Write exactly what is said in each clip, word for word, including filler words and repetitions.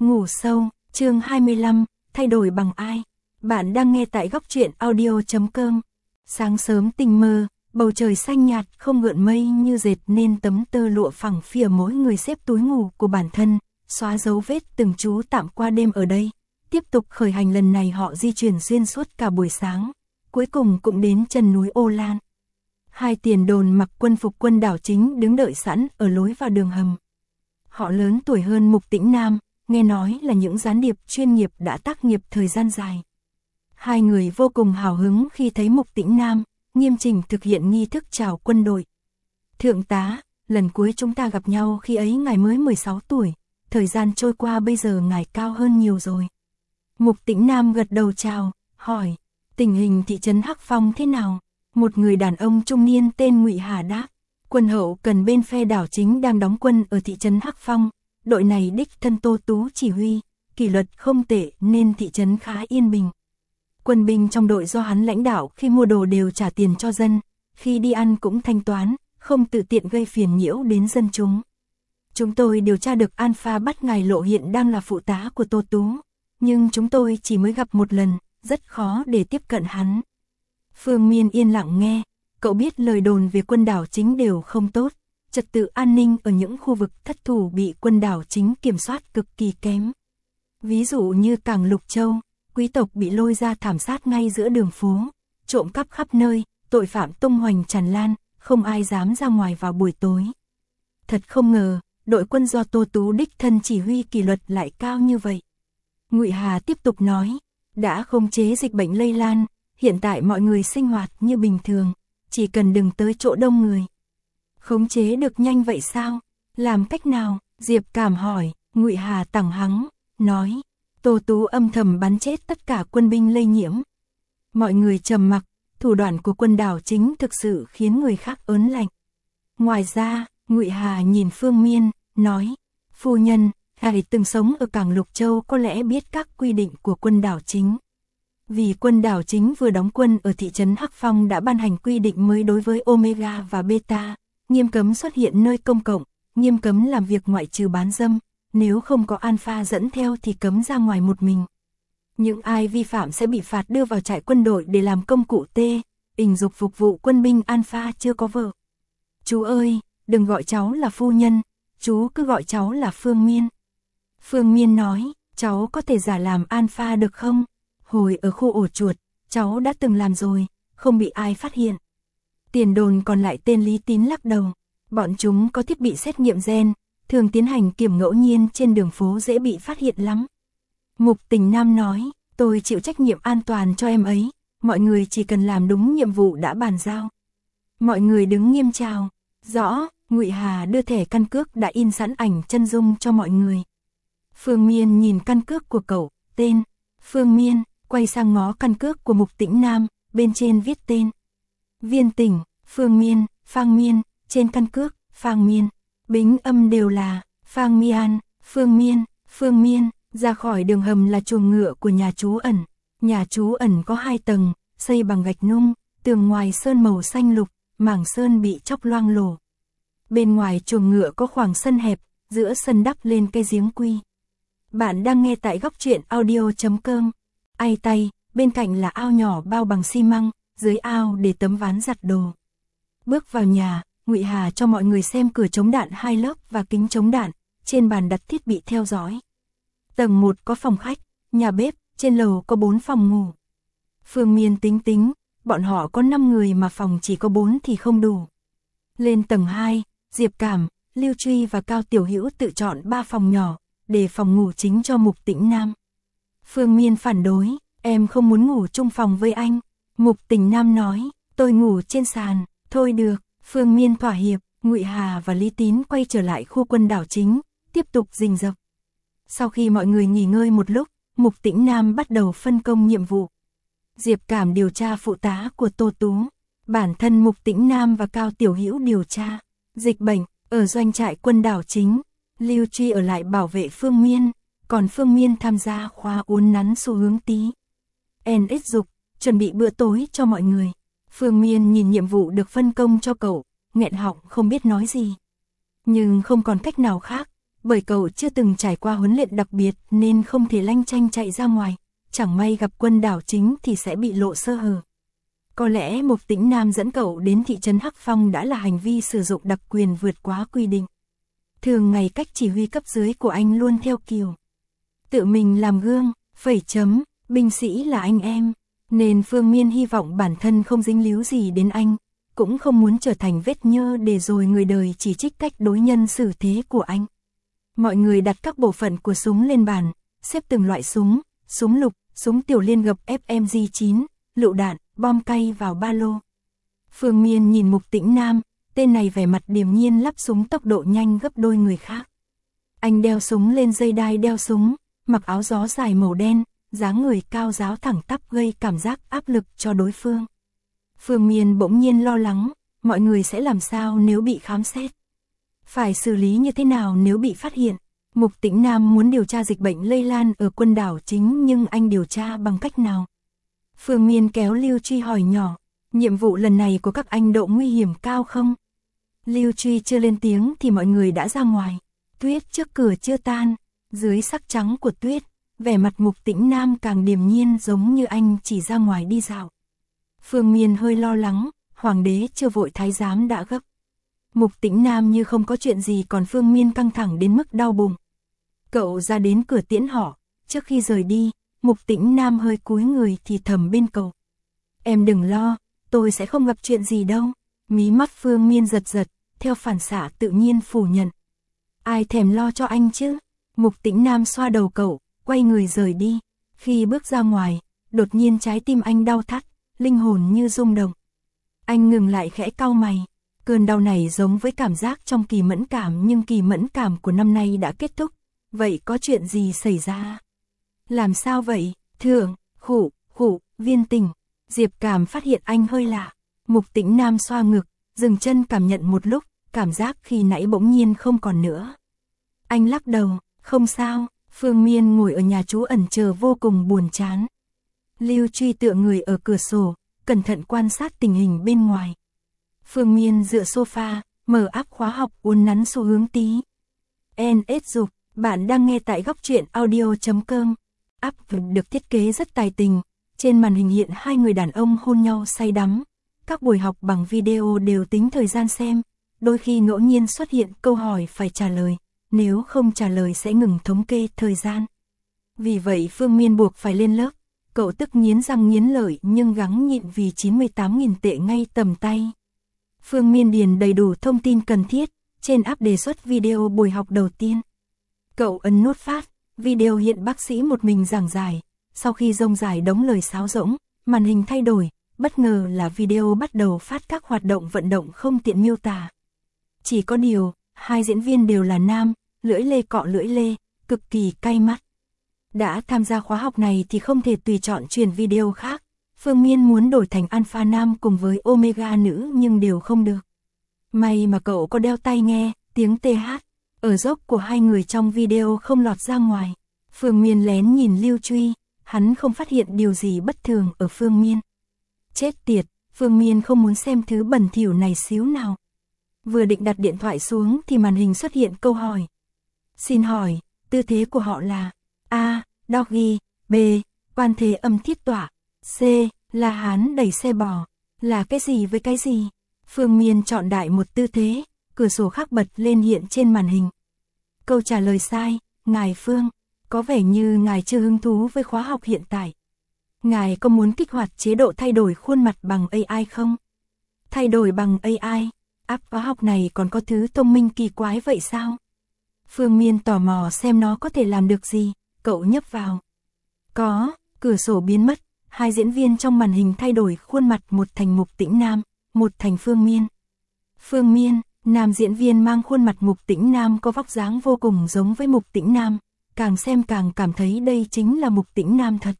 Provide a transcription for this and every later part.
Ngủ sâu, chương hai mươi lăm, thay đổi bằng ai? Bạn đang nghe tại góc truyện audio chấm com. Sáng sớm tinh mơ, bầu trời xanh nhạt không gợn mây như dệt nên tấm tơ lụa phẳng phìa mỗi người xếp túi ngủ của bản thân, xóa dấu vết từng trú tạm qua đêm ở đây. Tiếp tục khởi hành lần này họ di chuyển xuyên suốt cả buổi sáng, cuối cùng cũng đến chân núi Ô Lan. Hai tiền đồn mặc quân phục quân đảo chính đứng đợi sẵn ở lối vào đường hầm. Họ lớn tuổi hơn Mục Tĩnh Nam, nghe nói là những gián điệp chuyên nghiệp đã tác nghiệp thời gian dài. Hai người vô cùng hào hứng khi thấy Mục Tĩnh Nam, nghiêm chỉnh thực hiện nghi thức chào quân đội. Thượng tá, lần cuối chúng ta gặp nhau khi ấy ngài mới mười sáu tuổi, thời gian trôi qua bây giờ ngài cao hơn nhiều rồi. Mục Tĩnh Nam gật đầu chào, hỏi, tình hình thị trấn Hắc Phong thế nào? Một người đàn ông trung niên tên Ngụy Hà đáp, quân hậu cần bên phe đảo chính đang đóng quân ở thị trấn Hắc Phong, đội này đích thân Tô Tú chỉ huy, kỷ luật không tệ nên thị trấn khá yên bình. Quân binh trong đội do hắn lãnh đạo khi mua đồ đều trả tiền cho dân, khi đi ăn cũng thanh toán, không tự tiện gây phiền nhiễu đến dân chúng. Chúng tôi điều tra được Alpha bắt ngài Lộ hiện đang là phụ tá của Tô Tú, nhưng chúng tôi chỉ mới gặp một lần, rất khó để tiếp cận hắn. Phương Miên yên lặng nghe, cậu biết lời đồn về quân đảo chính đều không tốt, trật tự an ninh ở những khu vực thất thủ bị quân đảo chính kiểm soát cực kỳ kém. Ví dụ như Cảng Lục Châu, quý tộc bị lôi ra thảm sát ngay giữa đường phố, trộm cắp khắp nơi, tội phạm tung hoành tràn lan, không ai dám ra ngoài vào buổi tối. Thật không ngờ, đội quân do Tô Tú đích thân chỉ huy kỷ luật lại cao như vậy. Ngụy Hà tiếp tục nói, đã khống chế dịch bệnh lây lan, hiện tại mọi người sinh hoạt như bình thường, chỉ cần đừng tới chỗ đông người. Khống chế được nhanh vậy sao? Làm cách nào? Diệp Cảm hỏi. Ngụy Hà tẳng hắng, nói, Tô Tú âm thầm bắn chết tất cả quân binh lây nhiễm. Mọi người trầm mặc, thủ đoạn của quân đảo chính thực sự khiến người khác ớn lạnh. Ngoài ra, Ngụy Hà nhìn Phương Miên, nói, phu nhân, ngài từng sống ở Cảng Lục Châu có lẽ biết các quy định của quân đảo chính. Vì quân đảo chính vừa đóng quân ở thị trấn Hắc Phong đã ban hành quy định mới đối với Omega và Beta, nghiêm cấm xuất hiện nơi công cộng, nghiêm cấm làm việc ngoại trừ bán dâm, nếu không có Alpha dẫn theo thì cấm ra ngoài một mình. Những ai vi phạm sẽ bị phạt đưa vào trại quân đội để làm công cụ tê, ình dục phục vụ quân binh Alpha chưa có vợ. Chú ơi, đừng gọi cháu là phu nhân, chú cứ gọi cháu là Phương Miên. Phương Miên nói, cháu có thể giả làm Alpha được không? Hồi ở khu ổ chuột, cháu đã từng làm rồi, không bị ai phát hiện. Tiền đồn còn lại tên Lý Tín lắc đầu, bọn chúng có thiết bị xét nghiệm gen, thường tiến hành kiểm ngẫu nhiên trên đường phố dễ bị phát hiện lắm. Mục Tình Nam nói, tôi chịu trách nhiệm an toàn cho em ấy, mọi người chỉ cần làm đúng nhiệm vụ đã bàn giao. Mọi người đứng nghiêm chào, rõ, Ngụy Hà đưa thẻ căn cước đã in sẵn ảnh chân dung cho mọi người. Phương Miên nhìn căn cước của cậu, tên, Phương Miên, quay sang ngó căn cước của Mục Tĩnh Nam, bên trên viết tên. Viên Tỉnh, Phương Miên, Phang Miên, trên căn cước, Phang Miên. Bính âm đều là, Phang Mian, Phương Miên, Phương Miên. Ra khỏi đường hầm là chuồng ngựa của nhà trú ẩn. Nhà trú ẩn có hai tầng, xây bằng gạch nung, tường ngoài sơn màu xanh lục, mảng sơn bị chóc loang lổ. Bên ngoài chuồng ngựa có khoảng sân hẹp, giữa sân đắp lên cây giếng quy. Bạn đang nghe tại góc truyện audio chấm com. Ai tay, bên cạnh là ao nhỏ bao bằng xi măng, dưới ao để tấm ván giặt đồ. Bước vào nhà, Ngụy Hà cho mọi người xem cửa chống đạn hai lớp và kính chống đạn, trên bàn đặt thiết bị theo dõi. Tầng một có phòng khách, nhà bếp, trên lầu có bốn phòng ngủ. Phương Miên tính tính, bọn họ có năm người mà phòng chỉ có bốn thì không đủ. Lên tầng hai, Diệp Cảm, Lưu Truy và Cao Tiểu Hữu tự chọn ba phòng nhỏ, để phòng ngủ chính cho Mục Tĩnh Nam. Phương Miên phản đối, em không muốn ngủ chung phòng với anh. Mục Tĩnh Nam nói, tôi ngủ trên sàn, thôi được. Phương Miên thỏa hiệp, Ngụy Hà và Lý Tín quay trở lại khu quân đảo chính, tiếp tục rình rập. Sau khi mọi người nghỉ ngơi một lúc, Mục Tĩnh Nam bắt đầu phân công nhiệm vụ. Diệp Cảm điều tra phụ tá của Tô Tú, bản thân Mục Tĩnh Nam và Cao Tiểu Hữu điều tra dịch bệnh ở doanh trại quân đảo chính. Lưu Truy ở lại bảo vệ Phương Miên, còn Phương Miên tham gia khóa uốn nắn xu hướng tí. en ích dục, chuẩn bị bữa tối cho mọi người. Phương Miên nhìn nhiệm vụ được phân công cho cậu, nghẹn họng không biết nói gì. Nhưng không còn cách nào khác, Bởi cậu chưa từng trải qua huấn luyện đặc biệt nên không thể lanh chanh chạy ra ngoài, chẳng may gặp quân đảo chính thì sẽ bị lộ sơ hở. Có lẽ Mục Tĩnh Nam dẫn cậu đến thị trấn Hắc Phong đã là hành vi sử dụng đặc quyền vượt quá quy định. Thường ngày cách chỉ huy cấp dưới của anh luôn theo kiểu tự mình làm gương, phẩy chấm, binh sĩ là anh em, nên Phương Miên hy vọng bản thân không dính líu gì đến anh, cũng không muốn trở thành vết nhơ để rồi người đời chỉ trích cách đối nhân xử thế của anh. Mọi người đặt các bộ phận của súng lên bàn, xếp từng loại súng, súng lục, súng tiểu liên gập F M G chín, lựu đạn, bom cay vào ba lô. Phương Miên nhìn Mục Tĩnh Nam, tên này vẻ mặt điềm nhiên lắp súng tốc độ nhanh gấp đôi người khác. Anh đeo súng lên dây đai đeo súng, mặc áo gió dài màu đen, dáng người cao ráo thẳng tắp gây cảm giác áp lực cho đối phương. Phương Miên bỗng nhiên lo lắng, mọi người sẽ làm sao nếu bị khám xét? Phải xử lý như thế nào nếu bị phát hiện? Mục Tĩnh Nam muốn điều tra dịch bệnh lây lan ở quân đảo chính nhưng anh điều tra bằng cách nào? Phương Miên kéo Lưu Truy hỏi nhỏ, nhiệm vụ lần này của các anh độ nguy hiểm cao không? Lưu Truy chưa lên tiếng thì mọi người đã ra ngoài. Tuyết trước cửa chưa tan, dưới sắc trắng của tuyết, vẻ mặt Mục Tĩnh Nam càng điềm nhiên giống như anh chỉ ra ngoài đi dạo. Phương Miên hơi lo lắng, hoàng đế chưa vội thái giám đã gấp. Mục Tĩnh Nam như không có chuyện gì còn Phương Miên căng thẳng đến mức đau bụng. Cậu ra đến cửa tiễn họ, trước khi rời đi, Mục Tĩnh Nam hơi cúi người thì thầm bên cậu. Em đừng lo, tôi sẽ không gặp chuyện gì đâu. Mí mắt Phương Miên giật giật, theo phản xạ tự nhiên phủ nhận. Ai thèm lo cho anh chứ? Mục Tĩnh Nam xoa đầu cậu, quay người rời đi. Khi bước ra ngoài, đột nhiên trái tim anh đau thắt, linh hồn như rung động. Anh ngừng lại khẽ cau mày. Cơn đau này giống với cảm giác trong kỳ mẫn cảm nhưng kỳ mẫn cảm của năm nay đã kết thúc. Vậy có chuyện gì xảy ra? Làm sao vậy? Thượng, khụ, khụ, Viên Tình. Diệp Cảm phát hiện anh hơi lạ. Mục Tĩnh Nam xoa ngực, dừng chân cảm nhận một lúc, cảm giác khi nãy bỗng nhiên không còn nữa. Anh lắc đầu, không sao. Phương Miên ngồi ở nhà trú ẩn chờ vô cùng buồn chán. Lưu Truy tựa người ở cửa sổ, cẩn thận quan sát tình hình bên ngoài. Phương Miên dựa sofa, mở app khóa học uốn nắn xu hướng tí. en ét dục, bạn đang nghe tại góc truyện audio chấm com. App được thiết kế rất tài tình, trên màn hình hiện hai người đàn ông hôn nhau say đắm. Các buổi học bằng video đều tính thời gian xem, đôi khi ngẫu nhiên xuất hiện câu hỏi phải trả lời, nếu không trả lời sẽ ngừng thống kê thời gian. Vì vậy Phương Miên buộc phải lên lớp, cậu tức nghiến răng nghiến lợi nhưng gắng nhịn vì chín mươi tám nghìn tệ ngay tầm tay. Phương Miên điền đầy đủ thông tin cần thiết, trên app đề xuất video buổi học đầu tiên. Cậu ấn nút phát, video hiện bác sĩ một mình giảng giải, sau khi rông dài đống lời sáo rỗng, màn hình thay đổi, bất ngờ là video bắt đầu phát các hoạt động vận động không tiện miêu tả. Chỉ có điều, hai diễn viên đều là nam, lưỡi lê cọ lưỡi lê, cực kỳ cay mắt. Đã tham gia khóa học này thì không thể tùy chọn truyền video khác. Phương Miên muốn đổi thành alpha nam cùng với omega nữ nhưng đều không được. May mà cậu có đeo tai nghe, tiếng tê hát ở dốc của hai người trong video không lọt ra ngoài. Phương Miên lén nhìn Lưu Truy, hắn không phát hiện điều gì bất thường ở Phương Miên. Chết tiệt, Phương Miên không muốn xem thứ bẩn thỉu này xíu nào. Vừa định đặt điện thoại xuống thì màn hình xuất hiện câu hỏi. Xin hỏi, tư thế của họ là A. Doggy, B. Quan thế âm thiết tọa, C. La hán đẩy xe bò. Là cái gì với cái gì? Phương Miên chọn đại một tư thế, cửa sổ khác bật lên hiện trên màn hình. Câu trả lời sai, ngài Phương, có vẻ như ngài chưa hứng thú với khóa học hiện tại. Ngài có muốn kích hoạt chế độ thay đổi khuôn mặt bằng A I không? Thay đổi bằng A I, app khóa học này còn có thứ thông minh kỳ quái vậy sao? Phương Miên tò mò xem nó có thể làm được gì, cậu nhấp vào. Có, cửa sổ biến mất, hai diễn viên trong màn hình thay đổi khuôn mặt, một thành Mục Tĩnh Nam, một thành Phương Miên. Phương Miên, nam diễn viên mang khuôn mặt Mục Tĩnh Nam có vóc dáng vô cùng giống với Mục Tĩnh Nam, càng xem càng cảm thấy đây chính là Mục Tĩnh Nam thật.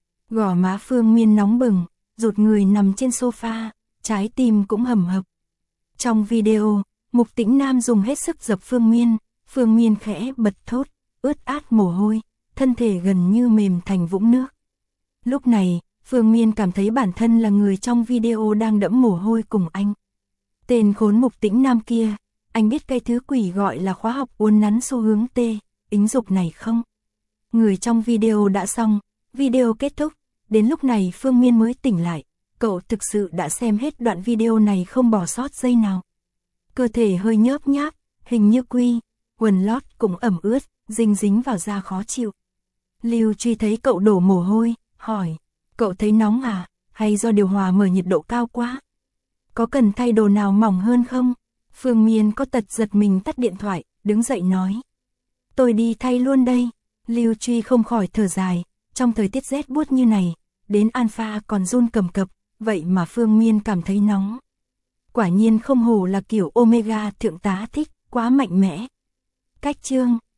Gò má Phương Miên nóng bừng, rụt người nằm trên sofa, trái tim cũng hầm hập. Trong video, Mục Tĩnh Nam dùng hết sức dập Phương Miên, Phương Miên khẽ bật thốt, ướt át mồ hôi, thân thể gần như mềm thành vũng nước. Lúc này, Phương Miên cảm thấy bản thân là người trong video đang đẫm mồ hôi cùng anh. Tên khốn Mục Tĩnh Nam kia, anh biết cái thứ quỷ gọi là khóa học uốn nắn xu hướng T, ứng dục này không? Người trong video đã xong, video kết thúc, đến lúc này Phương Miên mới tỉnh lại, cậu thực sự đã xem hết đoạn video này không bỏ sót giây nào. Cơ thể hơi nhớp nháp, hình như quy, quần lót cũng ẩm ướt, dính dính vào da khó chịu. Lưu Truy thấy cậu đổ mồ hôi, hỏi, cậu thấy nóng à, hay do điều hòa mở nhiệt độ cao quá? Có cần thay đồ nào mỏng hơn không? Phương Miên có tật giật mình tắt điện thoại, đứng dậy nói. Tôi đi thay luôn đây. Lưu Truy không khỏi thở dài, trong thời tiết rét buốt như này, đến Alpha còn run cầm cập, vậy mà Phương Miên cảm thấy nóng. Quả nhiên không hổ là kiểu Omega thượng tá thích, quá mạnh mẽ. Cách chương